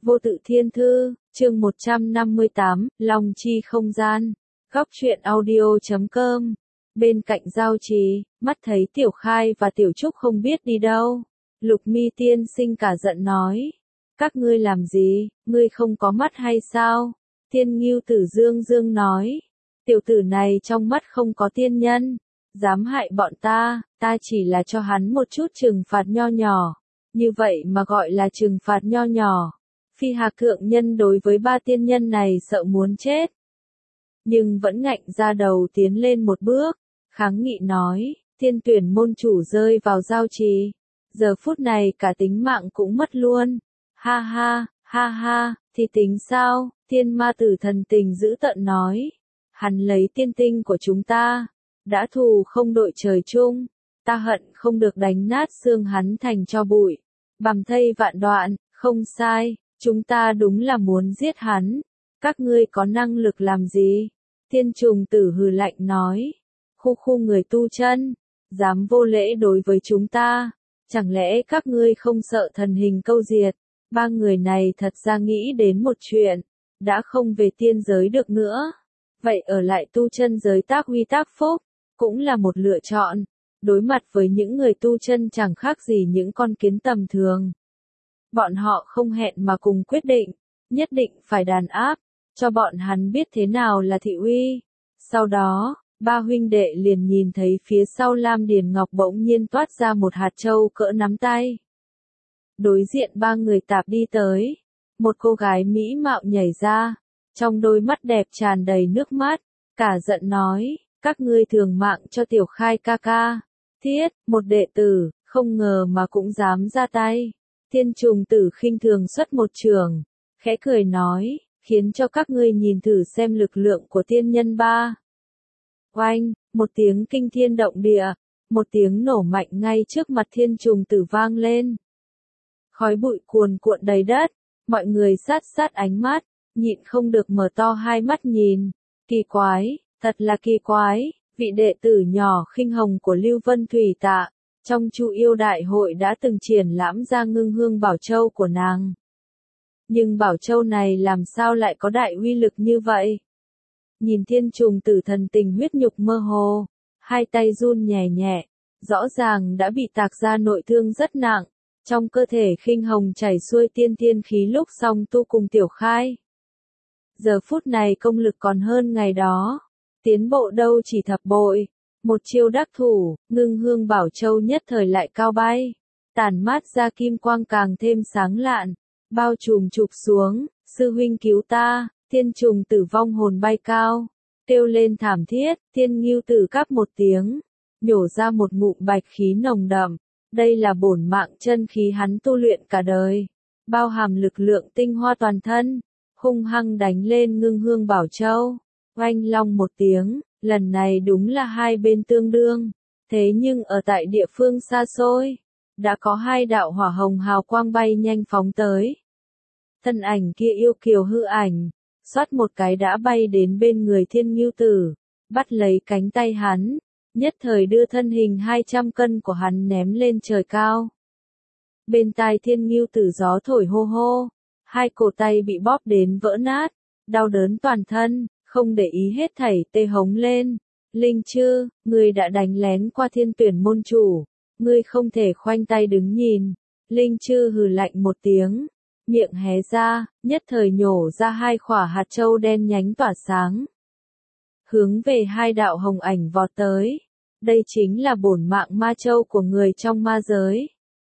Vô tự thiên thư, chương 158, Long chi không gian. Góc truyện audio.com. Bên cạnh Giao Trì, mắt thấy Tiểu Khai và Tiểu Trúc không biết đi đâu. Lục Mi tiên sinh cả giận nói. Các ngươi làm gì, ngươi không có mắt hay sao? Thiên Ngưu Tử Dương Dương nói. Tiểu tử này trong mắt không có tiên nhân. Dám hại bọn ta chỉ là cho hắn một chút trừng phạt nho nhỏ. Như vậy mà gọi là trừng phạt nho nhỏ. Phi Hạc thượng nhân đối với ba tiên nhân này sợ muốn chết. Nhưng vẫn ngạnh ra đầu tiến lên một bước, kháng nghị nói, Thiên Tuyển môn chủ rơi vào Giao Trì. Giờ phút này cả tính mạng cũng mất luôn. Ha ha, thì tính sao? Thiên Ma Tử thần tình dữ tợn nói. Hắn lấy tiên tinh của chúng ta. Đã thù không đội trời chung. Ta hận không được đánh nát xương hắn thành tro bụi. Bằm thây vạn đoạn, không sai. Chúng ta đúng là muốn giết hắn. Các ngươi có năng lực làm gì? Thiên Trùng Tử hừ lạnh nói. Khu người tu chân. Dám vô lễ đối với chúng ta. Chẳng lẽ các ngươi không sợ thần hình câu diệt? Ba người này thật ra nghĩ đến một chuyện. Đã không về tiên giới được nữa. Vậy ở lại tu chân giới tác huy tác phúc. Cũng là một lựa chọn. Đối mặt với những người tu chân chẳng khác gì những con kiến tầm thường. Bọn họ không hẹn mà cùng quyết định, nhất định phải đàn áp, cho bọn hắn biết thế nào là thị uy. Sau đó, ba huynh đệ liền nhìn thấy phía sau Lam Điền Ngọc bỗng nhiên toát ra một hạt châu cỡ nắm tay. Đối diện ba người tạp đi tới, một cô gái mỹ mạo nhảy ra, trong đôi mắt đẹp tràn đầy nước mắt, cả giận nói, các ngươi thường mạng cho Tiểu Khai ca ca. Thiết, một đệ tử, không ngờ mà cũng dám ra tay. Thiên Trùng Tử khinh thường xuất một trường, khẽ cười nói, khiến cho các ngươi nhìn thử xem lực lượng của tiên nhân ba. Oanh, một tiếng kinh thiên động địa, một tiếng nổ mạnh ngay trước mặt Thiên Trùng Tử vang lên. Khói bụi cuồn cuộn đầy đất, mọi người sát ánh mắt, nhịn không được mở to hai mắt nhìn. Kỳ quái, thật là kỳ quái, vị đệ tử nhỏ khinh hồng của Lưu Vân Thủy Tạ. Trong Chu Yêu Đại hội đã từng triển lãm ra Ngưng Hương Bảo Châu của nàng. Nhưng Bảo Châu này làm sao lại có đại uy lực như vậy? Nhìn Thiên Trùng Tử thần tình huyết nhục mơ hồ, hai tay run nhẹ nhẹ, rõ ràng đã bị tạc ra nội thương rất nặng, trong cơ thể khinh hồng chảy xuôi tiên khí lúc song tu cùng Tiểu Khai. Giờ phút này công lực còn hơn ngày đó, tiến bộ đâu chỉ thập bội. Một chiêu đắc thủ, Ngưng Hương Bảo Châu nhất thời lại cao bay, tản mát ra kim quang càng thêm sáng lạn, bao trùm chụp xuống, sư huynh cứu ta. Thiên Trùng Tử vong hồn bay cao, kêu lên thảm thiết. Thiên Ngưu Tử cắp một tiếng, nhổ ra một ngụm bạch khí nồng đậm, đây là bổn mạng chân khí hắn tu luyện cả đời, bao hàm lực lượng tinh hoa toàn thân, hung hăng đánh lên Ngưng Hương Bảo Châu. Oanh long một tiếng. Lần này đúng là hai bên tương đương, thế nhưng ở tại địa phương xa xôi, đã có hai đạo hỏa hồng hào quang bay nhanh phóng tới. Thân ảnh kia yêu kiều hư ảnh, xoát một cái đã bay đến bên người Thiên Ngưu Tử, bắt lấy cánh tay hắn, nhất thời đưa thân hình 200 cân của hắn ném lên trời cao. Bên tai Thiên Ngưu Tử gió thổi hô hô, hai cổ tay bị bóp đến vỡ nát, đau đớn toàn thân. Không để ý hết thảy tê hống lên. Linh Chư, ngươi đã đánh lén qua Thiên Tuyển môn chủ. Ngươi không thể khoanh tay đứng nhìn. Linh Chư hừ lạnh một tiếng. Miệng hé ra, nhất thời nhổ ra hai quả hạt châu đen nhánh tỏa sáng. Hướng về hai đạo hồng ảnh vọt tới. Đây chính là bổn mạng ma châu của người trong ma giới.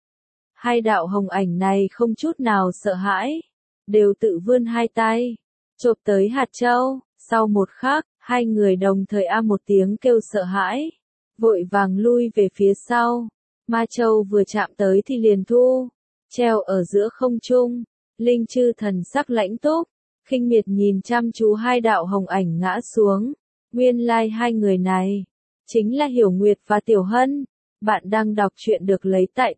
Hai đạo hồng ảnh này không chút nào sợ hãi. Đều tự vươn hai tay. Chộp tới hạt châu. Sau một khắc, hai người đồng thời một tiếng kêu sợ hãi, vội vàng lui về phía sau. Ma châu vừa chạm tới thì liền thu, treo ở giữa không trung. Linh Chư thần sắc lãnh túc, khinh miệt nhìn chăm chú hai đạo hồng ảnh ngã xuống. Nguyên lai hai người này chính là Hiểu Nguyệt và Tiểu Hân. Bạn đang đọc truyện được lấy tại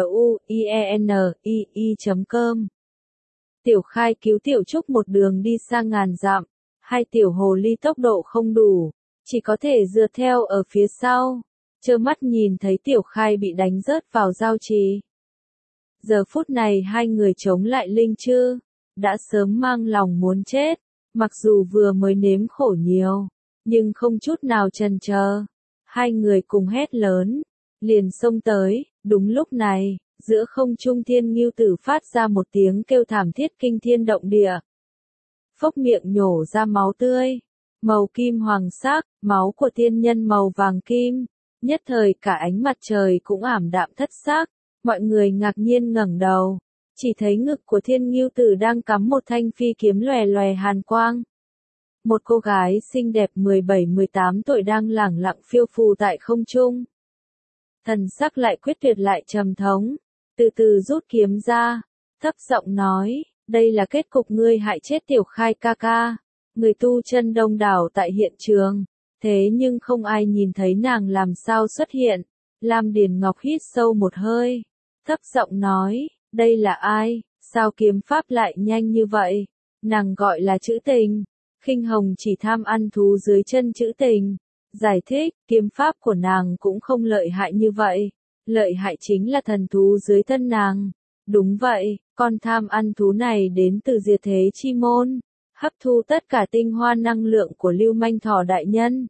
truyenii.com. Tiểu Khai cứu Tiểu Trúc một đường đi xa ngàn dặm. Hai tiểu hồ ly tốc độ không đủ, chỉ có thể dựa theo ở phía sau, trơ mắt nhìn thấy Tiểu Khai bị đánh rớt vào Giao Trì. Giờ phút này hai người chống lại Linh Chư, đã sớm mang lòng muốn chết, mặc dù vừa mới nếm khổ nhiều, nhưng không chút nào chần chờ. Hai người cùng hét lớn, liền xông tới, đúng lúc này, giữa không trung Thiên Ngưu Tử phát ra một tiếng kêu thảm thiết kinh thiên động địa. Phốc miệng nhổ ra máu tươi, màu kim hoàng sắc, máu của tiên nhân màu vàng kim, nhất thời cả ánh mặt trời cũng ảm đạm thất sắc, mọi người ngạc nhiên ngẩng đầu, chỉ thấy ngực của Thiên Ngưu Tử đang cắm một thanh phi kiếm lòe lòe hàn quang. Một cô gái xinh đẹp 17-18 tuổi đang lẳng lặng phiêu phù tại không trung. Thần sắc lại quyết tuyệt lại trầm thống, từ từ rút kiếm ra, thấp giọng nói, đây là kết cục ngươi hại chết Tiểu Khai ca ca. Người tu chân đông đảo tại hiện trường, thế nhưng không ai nhìn thấy nàng làm sao xuất hiện. Lam Điền Ngọc hít sâu một hơi, thấp giọng nói, đây là ai, sao kiếm pháp lại nhanh như vậy? Nàng gọi là Trữ Tình. Khinh Hồng chỉ tham ăn thú dưới chân Trữ Tình. Giải thích, kiếm pháp của nàng cũng không lợi hại như vậy. Lợi hại chính là thần thú dưới thân nàng. Đúng vậy, con tham ăn thú này đến từ diệt thế chi môn, hấp thu tất cả tinh hoa năng lượng của Lưu Manh Thỏ đại nhân.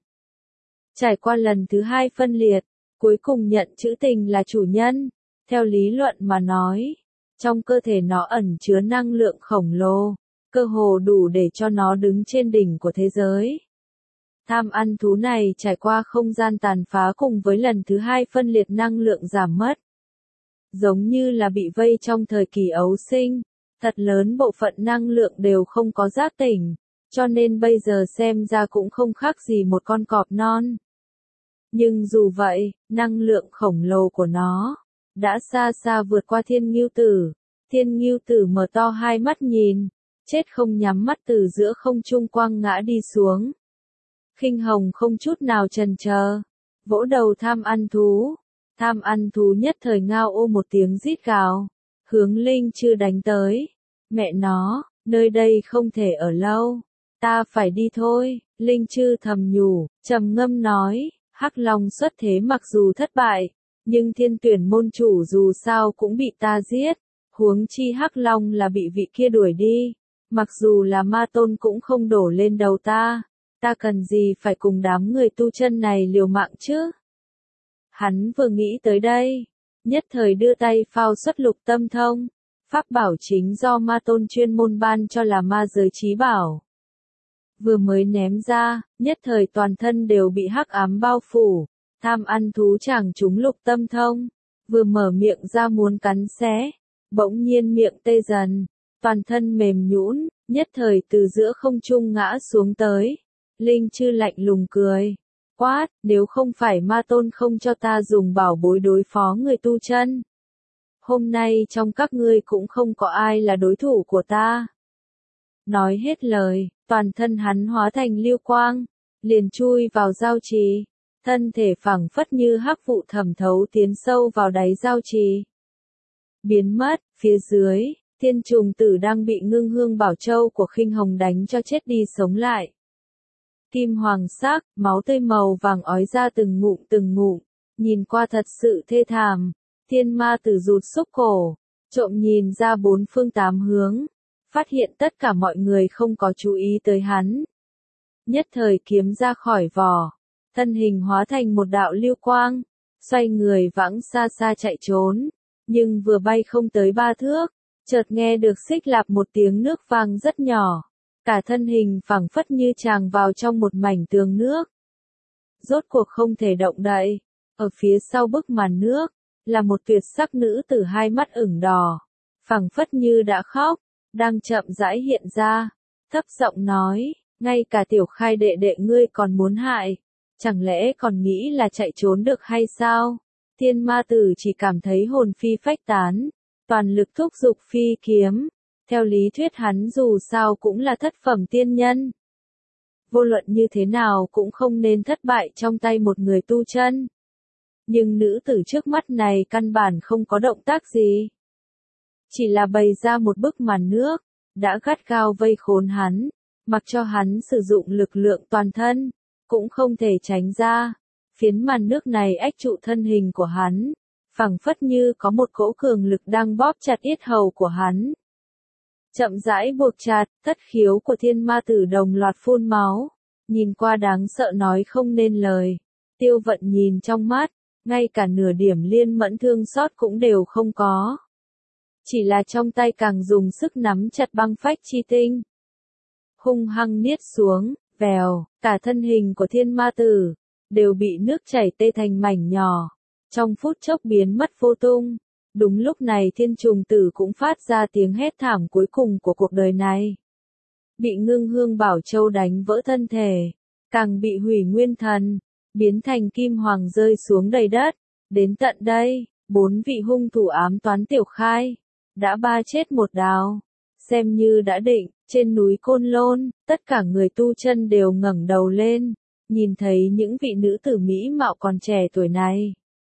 Trải qua lần thứ 2 phân liệt, cuối cùng nhận Trữ Tình là chủ nhân. Theo lý luận mà nói, trong cơ thể nó ẩn chứa năng lượng khổng lồ, cơ hồ đủ để cho nó đứng trên đỉnh của thế giới. Tham ăn thú này trải qua không gian tàn phá cùng với lần thứ 2 phân liệt năng lượng giảm mất. Giống như là bị vây trong thời kỳ ấu sinh, thật lớn bộ phận năng lượng đều không có giác tỉnh, cho nên bây giờ xem ra cũng không khác gì một con cọp non. Nhưng dù vậy, năng lượng khổng lồ của nó đã xa xa vượt qua Thiên Ngưu Tử. Thiên Ngưu Tử mở to hai mắt nhìn, chết không nhắm mắt từ giữa không trung quăng ngã đi xuống. Khinh Hồng không chút nào chần chờ, vỗ đầu tham ăn thú. Tham ăn thú nhất thời ngao ô một tiếng rít gào, hướng Linh Chư đánh tới. Mẹ nó, nơi đây không thể ở lâu, ta phải đi thôi. Linh Chư thầm nhủ, trầm ngâm nói, Hắc Long xuất thế mặc dù thất bại, nhưng Thiên Tuyển môn chủ dù sao cũng bị ta giết, huống chi Hắc Long là bị vị kia đuổi đi, mặc dù là ma tôn cũng không đổ lên đầu ta cần gì phải cùng đám người tu chân này liều mạng chứ? Hắn vừa nghĩ tới đây, nhất thời đưa tay phao xuất Lục Tâm Thông, pháp bảo chính do ma tôn chuyên môn ban cho là ma giới chí bảo. Vừa mới ném ra, nhất thời toàn thân đều bị hắc ám bao phủ, tham ăn thú chàng trúng Lục Tâm Thông, vừa mở miệng ra muốn cắn xé, bỗng nhiên miệng tê dần, toàn thân mềm nhũn, nhất thời từ giữa không trung ngã xuống tới. Linh Chư lạnh lùng cười, quát, nếu không phải ma tôn không cho ta dùng bảo bối đối phó người tu chân, hôm nay trong các ngươi cũng không có ai là đối thủ của ta. Nói hết lời, toàn thân hắn hóa thành lưu quang, liền chui vào giao trì, thân thể phẳng phất như hắc vụ thẩm thấu tiến sâu vào đáy giao trì. Biến mất, phía dưới, Thiên Trùng Tử đang bị Ngưng Hương Bảo Châu của Khinh Hồng đánh cho chết đi sống lại. Kim hoàng sắc, máu tươi màu vàng ói ra từng ngụm, nhìn qua thật sự thê thảm. Thiên Ma Tử rụt xúc cổ, trộm nhìn ra bốn phương tám hướng, phát hiện tất cả mọi người không có chú ý tới hắn. Nhất thời kiếm ra khỏi vỏ, thân hình hóa thành một đạo lưu quang, xoay người vãng xa xa chạy trốn, nhưng vừa bay không tới 3 thước, chợt nghe được xích lạp một tiếng nước vang rất nhỏ. Cả thân hình phẳng phất như tràng vào trong một mảnh tường nước. Rốt cuộc không thể động đậy. Ở phía sau bức màn nước, là một tuyệt sắc nữ tử hai mắt ửng đỏ. Phẳng phất như đã khóc, đang chậm rãi hiện ra. Thấp giọng nói, ngay cả Tiểu Khai đệ đệ ngươi còn muốn hại. Chẳng lẽ còn nghĩ là chạy trốn được hay sao? Thiên Ma Tử chỉ cảm thấy hồn phi phách tán. Toàn lực thúc giục phi kiếm. Theo lý thuyết hắn dù sao cũng là thất phẩm tiên nhân. Vô luận như thế nào cũng không nên thất bại trong tay một người tu chân. Nhưng nữ tử trước mắt này căn bản không có động tác gì. Chỉ là bày ra một bức màn nước, đã gắt gao vây khốn hắn, mặc cho hắn sử dụng lực lượng toàn thân, cũng không thể tránh ra. Phiến màn nước này ách trụ thân hình của hắn, phẳng phất như có một cỗ cường lực đang bóp chặt yết hầu của hắn. chậm rãi buộc chặt, thất khiếu của thiên ma tử đồng loạt phun máu. Nhìn qua đáng sợ nói không nên lời. Tiêu Vận nhìn trong mắt, ngay cả nửa điểm liên mẫn thương xót cũng đều không có. Chỉ là trong tay càng dùng sức nắm chặt băng phách chi tinh. Hung hăng niết xuống, vèo, cả thân hình của thiên ma tử, đều bị nước chảy tê thành mảnh nhỏ. Trong phút chốc biến mất vô tung. Đúng lúc này thiên trùng tử cũng phát ra tiếng hét thảm cuối cùng của cuộc đời này. Bị Ngưng Hương Bảo Châu đánh vỡ thân thể, càng bị hủy nguyên thần, biến thành kim hoàng rơi xuống đầy đất. Đến tận đây, 4 vị hung thủ ám toán Tiểu Khai, đã ba chết một đào. Xem như đã định, trên núi Côn Lôn, tất cả người tu chân đều ngẩng đầu lên, nhìn thấy những vị nữ tử mỹ mạo còn trẻ tuổi này.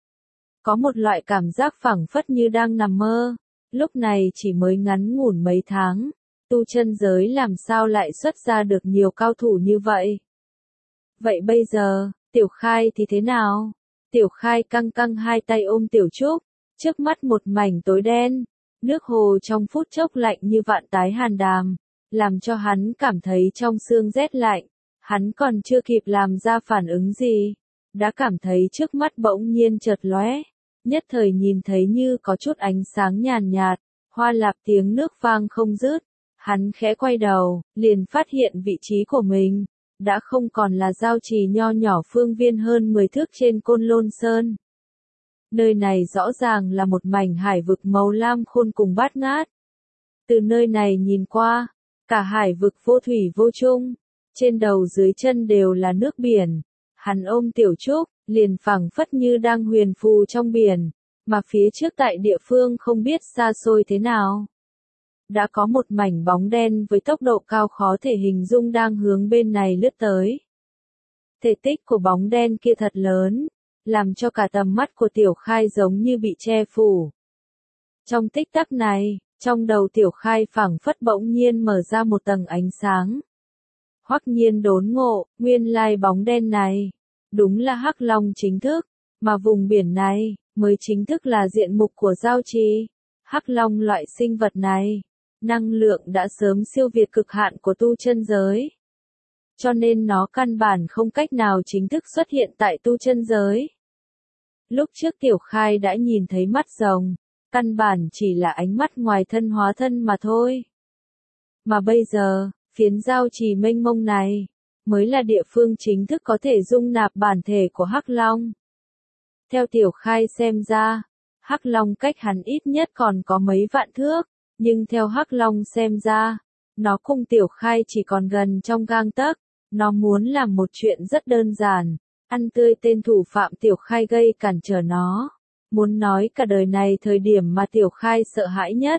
Có một loại cảm giác phảng phất như đang nằm mơ, lúc này chỉ mới ngắn ngủn mấy tháng, tu chân giới làm sao lại xuất ra được nhiều cao thủ như vậy. Vậy bây giờ, Tiểu Khai thì thế nào? Tiểu Khai căng căng hai tay ôm Tiểu Trúc, trước mắt một mảnh tối đen, nước hồ trong phút chốc lạnh như vạn tái hàn đàm, làm cho hắn cảm thấy trong xương rét lạnh, hắn còn chưa kịp làm ra phản ứng gì, đã cảm thấy trước mắt bỗng nhiên chợt lóe, nhất thời nhìn thấy như có chút ánh sáng nhàn nhạt, hoa lạp tiếng nước vang không dứt, hắn khẽ quay đầu, liền phát hiện vị trí của mình, đã không còn là giao trì nho nhỏ phương viên hơn 10 thước trên Côn Lôn Sơn. Nơi này rõ ràng là một mảnh hải vực màu lam khôn cùng bát ngát. Từ nơi này nhìn qua, cả hải vực vô thủy vô chung, trên đầu dưới chân đều là nước biển. Hắn ôm Tiểu Trúc, liền phảng phất như đang huyền phù trong biển, mà phía trước tại địa phương không biết xa xôi thế nào. Đã có một mảnh bóng đen với tốc độ cao khó thể hình dung đang hướng bên này lướt tới. Thể tích của bóng đen kia thật lớn, làm cho cả tầm mắt của Tiểu Khai giống như bị che phủ. Trong tích tắc này, trong đầu Tiểu Khai phảng phất bỗng nhiên mở ra một tầng ánh sáng. Hoắc nhiên đốn ngộ, nguyên lai bóng đen này, đúng là Hắc Long chính thức, mà vùng biển này, mới chính thức là diện mục của giao trì. Hắc Long loại sinh vật này, năng lượng đã sớm siêu việt cực hạn của tu chân giới. Cho nên nó căn bản không cách nào chính thức xuất hiện tại tu chân giới. Lúc trước Tiểu Khai đã nhìn thấy mắt rồng, căn bản chỉ là ánh mắt ngoài thân hóa thân mà thôi. Mà bây giờ, phiến giao trì mênh mông này, mới là địa phương chính thức có thể dung nạp bản thể của Hắc Long. Theo Tiểu Khai xem ra, Hắc Long cách hắn ít nhất còn có mấy vạn thước, nhưng theo Hắc Long xem ra, nó cùng Tiểu Khai chỉ còn gần trong gang tấc. Nó muốn làm một chuyện rất đơn giản, ăn tươi tên thủ phạm Tiểu Khai gây cản trở nó. Muốn nói cả đời này thời điểm mà Tiểu Khai sợ hãi nhất.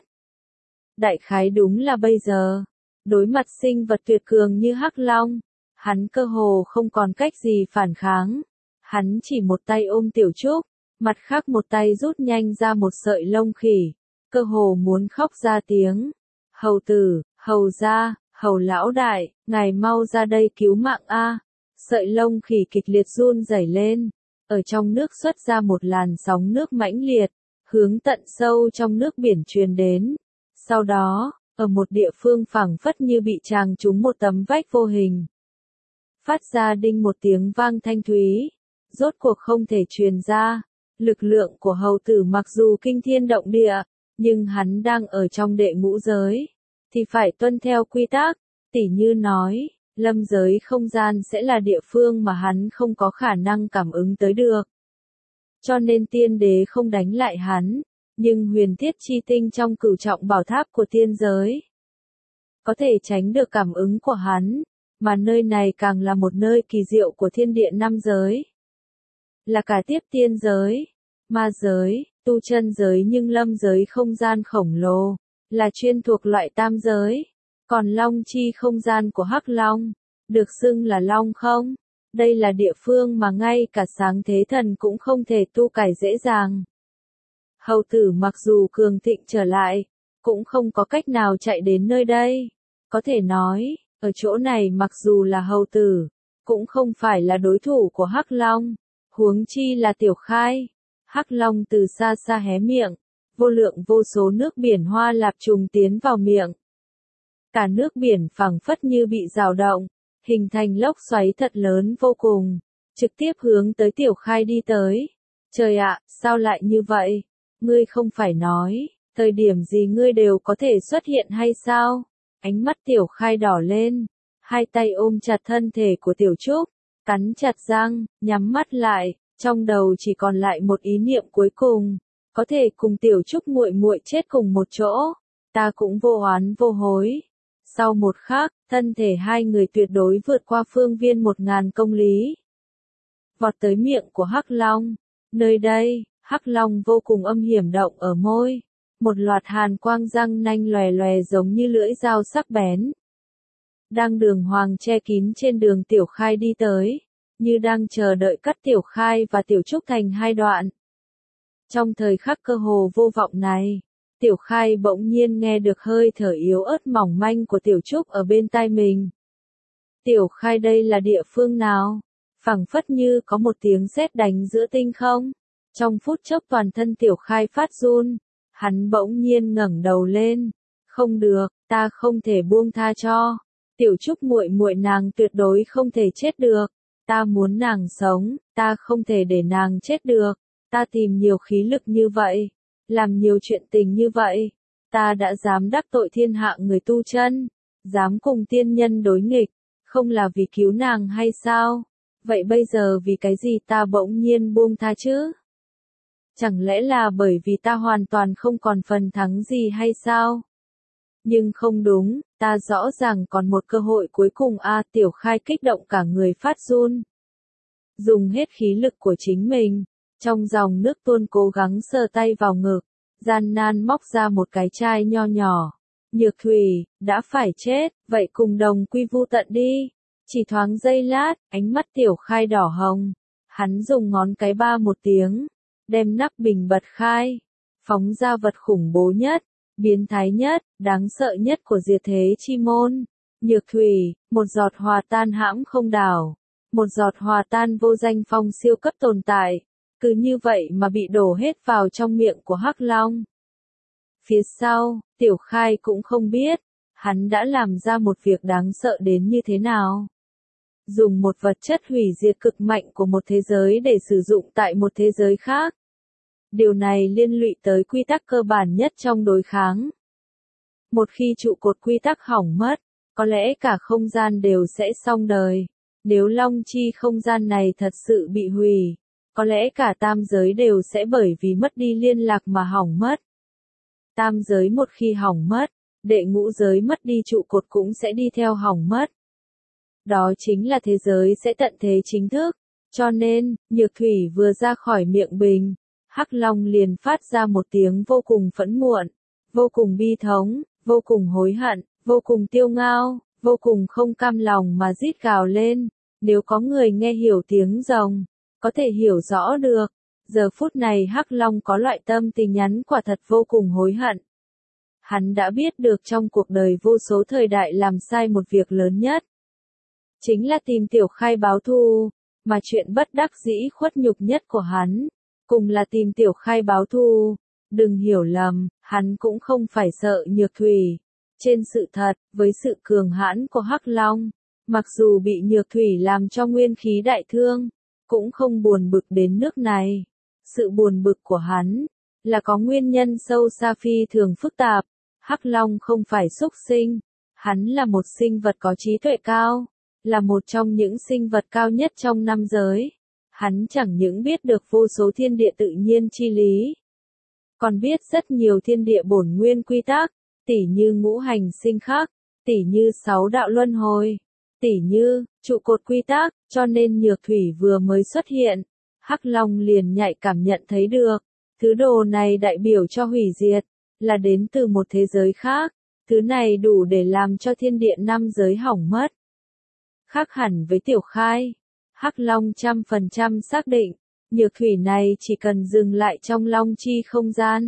Đại khái đúng là bây giờ, đối mặt sinh vật tuyệt cường như Hắc Long, hắn cơ hồ không còn cách gì phản kháng. Hắn chỉ một tay ôm Tiểu Trúc, mặt khác một tay rút nhanh ra một sợi lông khỉ, cơ hồ muốn khóc ra tiếng. Hầu tử, hầu gia, hầu lão đại, ngài mau ra đây cứu mạng a! Sợi lông khỉ kịch liệt run rẩy lên, ở trong nước xuất ra một làn sóng nước mãnh liệt, hướng tận sâu trong nước biển truyền đến. Sau đó, ở một địa phương phảng phất như bị tràng trúng một tấm vách vô hình, phát ra đinh một tiếng vang thanh thúy, rốt cuộc không thể truyền ra. Lực lượng của hầu tử mặc dù kinh thiên động địa, nhưng hắn đang ở trong đệ ngũ giới, thì phải tuân theo quy tắc, tỉ như nói, lâm giới không gian sẽ là địa phương mà hắn không có khả năng cảm ứng tới được. Cho nên tiên đế không đánh lại hắn, nhưng huyền thiết chi tinh trong cửu trọng bảo tháp của tiên giới có thể tránh được cảm ứng của hắn, mà nơi này càng là một nơi kỳ diệu của thiên địa năm giới. Là cả tiếp tiên giới, ma giới, tu chân giới nhưng lâm giới không gian khổng lồ, là chuyên thuộc loại tam giới. Còn long chi không gian của Hắc Long, được xưng là long không. Đây là địa phương mà ngay cả sáng thế thần cũng không thể tu cải dễ dàng. Hầu tử mặc dù cường thịnh trở lại, cũng không có cách nào chạy đến nơi đây. Có thể nói, ở chỗ này mặc dù là hầu tử, cũng không phải là đối thủ của Hắc Long. Huống chi là Tiểu Khai. Hắc Long từ xa xa hé miệng, vô lượng vô số nước biển hoa lạp trùng tiến vào miệng. Cả nước biển phẳng phất như bị rào động, hình thành lốc xoáy thật lớn vô cùng, trực tiếp hướng tới Tiểu Khai đi tới. Trời ạ, sao lại như vậy? Ngươi không phải nói, thời điểm gì ngươi đều có thể xuất hiện hay sao? Ánh mắt Tiểu Khai đỏ lên, hai tay ôm chặt thân thể của Tiểu Trúc, cắn chặt răng, nhắm mắt lại, trong đầu chỉ còn lại một ý niệm cuối cùng, có thể cùng Tiểu Trúc muội muội chết cùng một chỗ, ta cũng vô oán vô hối. Sau một khắc, thân thể hai người tuyệt đối vượt qua phương viên 1000 công lý. Vọt tới miệng của Hắc Long. Nơi đây, Hắc Long vô cùng âm hiểm động ở môi. Một loạt hàn quang răng nanh lòe lòe giống như lưỡi dao sắc bén. Đang đường hoàng che kín trên đường Tiểu Khai đi tới, như đang chờ đợi cắt Tiểu Khai và Tiểu Trúc thành hai đoạn. Trong thời khắc cơ hồ vô vọng này, Tiểu Khai bỗng nhiên nghe được hơi thở yếu ớt mỏng manh của Tiểu Trúc ở bên tai mình. Tiểu Khai, đây là địa phương nào? Phẳng phất như có một tiếng sét đánh giữa tinh không. Trong phút chốc toàn thân Tiểu Khai phát run, hắn bỗng nhiên ngẩng đầu lên. Không được, ta không thể buông tha cho. Tiểu Trúc muội muội nàng tuyệt đối không thể chết được. Ta muốn nàng sống, ta không thể để nàng chết được. Ta tìm nhiều khí lực như vậy, làm nhiều chuyện tình như vậy, ta đã dám đắc tội thiên hạ người tu chân, dám cùng tiên nhân đối nghịch, không là vì cứu nàng hay sao? Vậy bây giờ vì cái gì ta bỗng nhiên buông tha chứ? Chẳng lẽ là bởi vì ta hoàn toàn không còn phần thắng gì hay sao? Nhưng không đúng, ta rõ ràng còn một cơ hội cuối cùng a. Tiểu Khai kích động cả người phát run. Dùng hết khí lực của chính mình, trong dòng nước tuôn cố gắng sờ tay vào ngực, gian nan móc ra một cái chai nho nhỏ. Nhược thủy, đã phải chết, vậy cùng đồng quy vu tận đi. Chỉ thoáng giây lát, ánh mắt Tiểu Khai đỏ hồng. Hắn dùng ngón cái ba một tiếng, đem nắp bình bật khai, phóng ra vật khủng bố nhất, biến thái nhất, đáng sợ nhất của diệt thế chi môn. Nhược thủy, một giọt hòa tan hãm không đảo, một giọt hòa tan vô danh phong siêu cấp tồn tại, cứ như vậy mà bị đổ hết vào trong miệng của Hắc Long. Phía sau, Tiểu Khai cũng không biết, hắn đã làm ra một việc đáng sợ đến như thế nào. Dùng một vật chất hủy diệt cực mạnh của một thế giới để sử dụng tại một thế giới khác. Điều này liên lụy tới quy tắc cơ bản nhất trong đối kháng. Một khi trụ cột quy tắc hỏng mất, có lẽ cả không gian đều sẽ xong đời. Nếu long chi không gian này thật sự bị hủy, có lẽ cả tam giới đều sẽ bởi vì mất đi liên lạc mà hỏng mất. Tam giới một khi hỏng mất, đệ ngũ giới mất đi trụ cột cũng sẽ đi theo hỏng mất. Đó chính là thế giới sẽ tận thế chính thức. Cho nên, Nhược thủy vừa ra khỏi miệng bình, Hắc Long liền phát ra một tiếng vô cùng phẫn muộn, vô cùng bi thống, vô cùng hối hận, vô cùng tiêu ngao, vô cùng không cam lòng mà rít gào lên. Nếu có người nghe hiểu tiếng rồng, có thể hiểu rõ được, giờ phút này Hắc Long có loại tâm tình nhắn quả thật vô cùng hối hận. Hắn đã biết được trong cuộc đời vô số thời đại làm sai một việc lớn nhất. Chính là tìm Tiểu Khai báo thù, mà chuyện bất đắc dĩ khuất nhục nhất của hắn, cùng là tìm Tiểu Khai báo thù. Đừng hiểu lầm, hắn cũng không phải sợ Nhược thủy. Trên sự thật, với sự cường hãn của Hắc Long, mặc dù bị Nhược thủy làm cho nguyên khí đại thương, cũng không buồn bực đến nước này. Sự buồn bực của hắn, là có nguyên nhân sâu xa phi thường phức tạp. Hắc Long không phải súc sinh, hắn là một sinh vật có trí tuệ cao, là một trong những sinh vật cao nhất trong năm giới. Hắn chẳng những biết được vô số thiên địa tự nhiên chi lý, còn biết rất nhiều thiên địa bổn nguyên quy tắc, tỉ như ngũ hành sinh khắc, tỉ như 6 đạo luân hồi, tỉ như trụ cột quy tắc, cho nên Nhược thủy vừa mới xuất hiện, Hắc Long liền nhạy cảm nhận thấy được, thứ đồ này đại biểu cho hủy diệt, là đến từ một thế giới khác, thứ này đủ để làm cho thiên địa năm giới hỏng mất. Khác hẳn với Tiểu Khai, Hắc Long 100% xác định, Nhược thủy này chỉ cần dừng lại trong long chi không gian,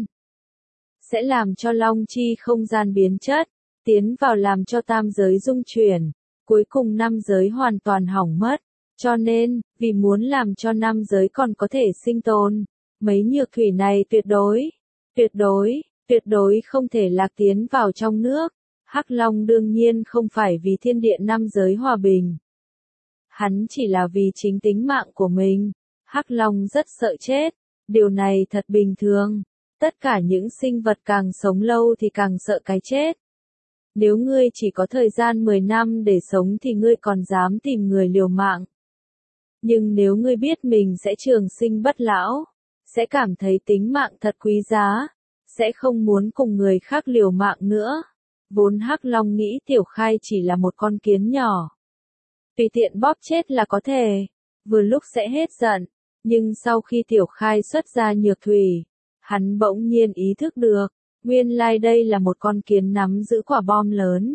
sẽ làm cho long chi không gian biến chất, tiến vào làm cho tam giới dung chuyển, cuối cùng năm giới hoàn toàn hỏng mất. Cho nên, vì muốn làm cho năm giới còn có thể sinh tồn, mấy Nhược thủy này tuyệt đối không thể lạc tiến vào trong nước. Hắc Long đương nhiên không phải vì thiên địa năm giới hòa bình. Hắn chỉ là vì chính tính mạng của mình. Hắc Long rất sợ chết. Điều này thật bình thường. Tất cả những sinh vật càng sống lâu thì càng sợ cái chết. Nếu ngươi chỉ có thời gian 10 năm để sống thì ngươi còn dám tìm người liều mạng. Nhưng nếu ngươi biết mình sẽ trường sinh bất lão, sẽ cảm thấy tính mạng thật quý giá, sẽ không muốn cùng người khác liều mạng nữa. Vốn Hắc Long nghĩ Tiểu Khai chỉ là một con kiến nhỏ. Tùy tiện bóp chết là có thể, vừa lúc sẽ hết giận. Nhưng sau khi Tiểu Khai xuất ra nhược thủy, hắn bỗng nhiên ý thức được, nguyên lai đây là một con kiến nắm giữ quả bom lớn.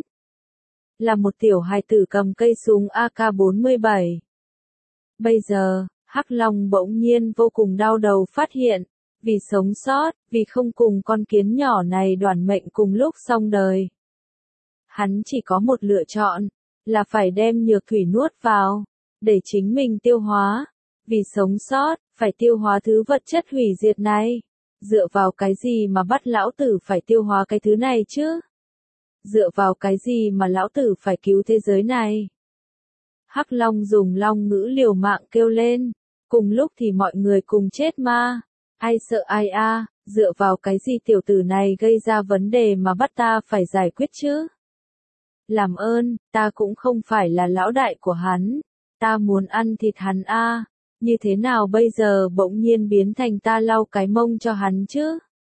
Là một tiểu hài tử cầm cây súng AK-47. Bây giờ, Hắc Long bỗng nhiên vô cùng đau đầu phát hiện, vì sống sót, vì không cùng con kiến nhỏ này đoản mệnh cùng lúc xong đời. Hắn chỉ có một lựa chọn, là phải đem nhược thủy nuốt vào, để chính mình tiêu hóa. Vì sống sót, phải tiêu hóa thứ vật chất hủy diệt này. Dựa vào cái gì mà bắt lão tử phải tiêu hóa cái thứ này chứ? Dựa vào cái gì mà lão tử phải cứu thế giới này? Hắc Long dùng long ngữ liều mạng kêu lên. Cùng lúc thì mọi người cùng chết ma. Ai sợ ai a? Dựa vào cái gì tiểu tử này gây ra vấn đề mà bắt ta phải giải quyết chứ? Làm ơn, ta cũng không phải là lão đại của hắn. Ta muốn ăn thịt hắn a. Như thế nào bây giờ bỗng nhiên biến thành ta lau cái mông cho hắn chứ?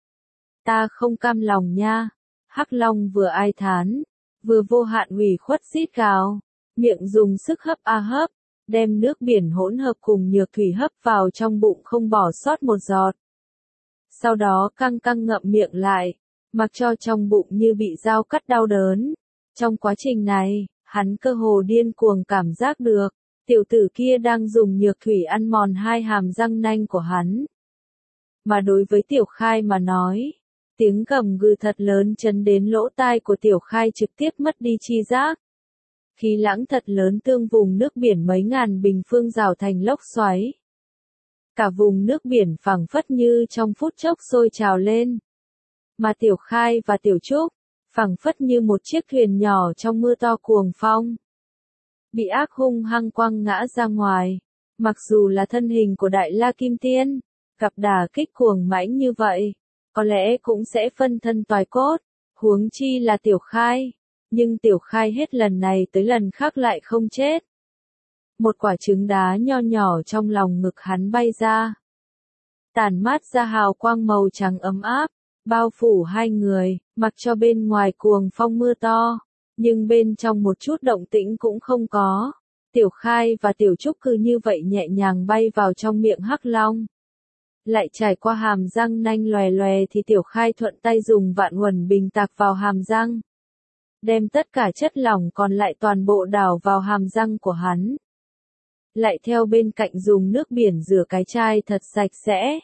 Ta không cam lòng nha. Hắc Long vừa ai thán, vừa vô hạn ủy khuất rít gào, miệng dùng sức hấp a hấp, đem nước biển hỗn hợp cùng nhược thủy hấp vào trong bụng không bỏ sót một giọt. Sau đó căng căng ngậm miệng lại, mặc cho trong bụng như bị dao cắt đau đớn. Trong quá trình này, hắn cơ hồ điên cuồng cảm giác được, tiểu tử kia đang dùng nhược thủy ăn mòn hai hàm răng nanh của hắn. Mà đối với Tiểu Khai mà nói, tiếng gầm gừ thật lớn chấn đến lỗ tai của Tiểu Khai trực tiếp mất đi chi giác. Khí lãng thật lớn tương vùng nước biển mấy ngàn bình phương rào thành lốc xoáy. Cả vùng nước biển phẳng phất như trong phút chốc sôi trào lên. Mà Tiểu Khai và Tiểu Trúc, phẳng phất như một chiếc thuyền nhỏ trong mưa to cuồng phong. Bị ác hung hăng quăng ngã ra ngoài. Mặc dù là thân hình của Đại La Kim Tiên, gặp đả kích cuồng mãnh như vậy, có lẽ cũng sẽ phân thân toài cốt, huống chi là Tiểu Khai. Nhưng Tiểu Khai hết lần này tới lần khác lại không chết. Một quả trứng đá nho nhỏ trong lòng ngực hắn bay ra. Tản mát ra hào quang màu trắng ấm áp, bao phủ hai người, mặc cho bên ngoài cuồng phong mưa to. Nhưng bên trong một chút động tĩnh cũng không có. Tiểu Khai và Tiểu Trúc cứ như vậy nhẹ nhàng bay vào trong miệng Hắc Long. Lại trải qua hàm răng nanh lòe lòe thì Tiểu Khai thuận tay dùng vạn huẩn bình tạc vào hàm răng. Đem tất cả chất lỏng còn lại toàn bộ đảo vào hàm răng của hắn. Lại theo bên cạnh dùng nước biển rửa cái chai thật sạch sẽ.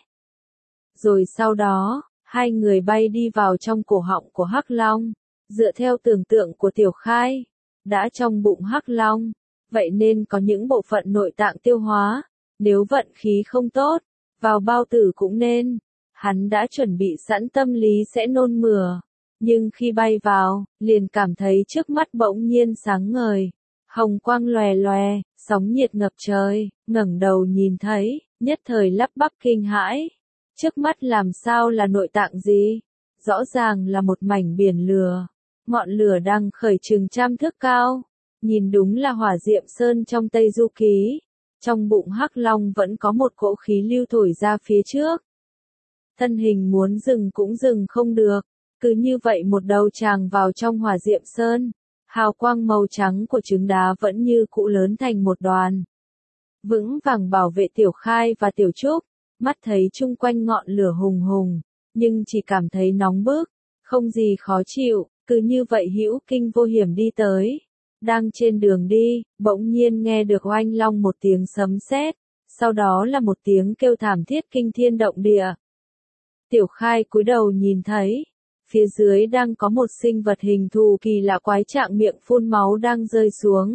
Rồi sau đó, hai người bay đi vào trong cổ họng của Hắc Long. Dựa theo tưởng tượng của Tiểu Khai, đã trong bụng Hắc Long, vậy nên có những bộ phận nội tạng tiêu hóa, nếu vận khí không tốt, vào bao tử cũng nên. Hắn đã chuẩn bị sẵn tâm lý sẽ nôn mửa, nhưng khi bay vào, liền cảm thấy trước mắt bỗng nhiên sáng ngời, hồng quang lòe lòe, sóng nhiệt ngập trời, ngẩng đầu nhìn thấy, nhất thời lắp bắp kinh hãi. Trước mắt làm sao là nội tạng gì? Rõ ràng là một mảnh biển lửa. Ngọn lửa đang khởi chừng 100 thước cao, nhìn đúng là hỏa diệm sơn trong Tây Du Ký. Trong bụng Hắc Long vẫn có một cỗ khí lưu thổi ra phía trước. Thân hình muốn dừng cũng dừng không được, cứ như vậy một đầu tràng vào trong hỏa diệm sơn. Hào quang màu trắng của trứng đá vẫn như cũ lớn thành một đoàn. Vững vàng bảo vệ Tiểu Khai và Tiểu Trúc, mắt thấy chung quanh ngọn lửa hùng hùng, nhưng chỉ cảm thấy nóng bức, không gì khó chịu. Cứ như vậy hữu kinh vô hiểm đi tới. Đang trên đường đi, bỗng nhiên nghe được oanh long một tiếng sấm sét, sau đó là một tiếng kêu thảm thiết kinh thiên động địa. Tiểu Khai cúi đầu nhìn thấy, phía dưới đang có một sinh vật hình thù kỳ lạ quái trạng miệng phun máu đang rơi xuống.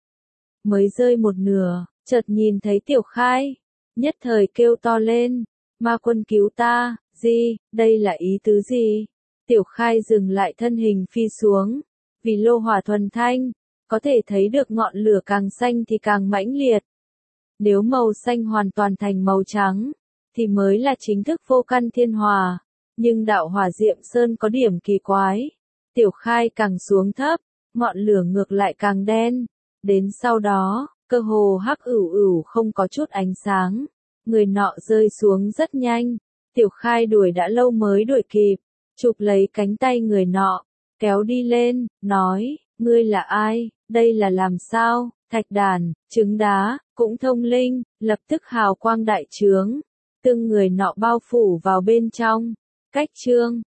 Mới rơi một nửa, chợt nhìn thấy Tiểu Khai, nhất thời kêu to lên, ma quân cứu ta, gì, đây là ý tứ gì? Tiểu Khai dừng lại thân hình phi xuống, vì lô hỏa thuần thanh, có thể thấy được ngọn lửa càng xanh thì càng mãnh liệt. Nếu màu xanh hoàn toàn thành màu trắng, thì mới là chính thức vô căn thiên hỏa. Nhưng đạo hỏa Diệm Sơn có điểm kỳ quái. Tiểu Khai càng xuống thấp, ngọn lửa ngược lại càng đen. Đến sau đó, cơ hồ hắc ửu ửu không có chút ánh sáng. Người nọ rơi xuống rất nhanh. Tiểu Khai đuổi đã lâu mới đuổi kịp, chụp lấy cánh tay người nọ, kéo đi lên, nói, ngươi là ai, đây là làm sao, thạch đàn, trứng đá, cũng thông linh, lập tức hào quang đại trướng, từng người nọ bao phủ vào bên trong, cách chương,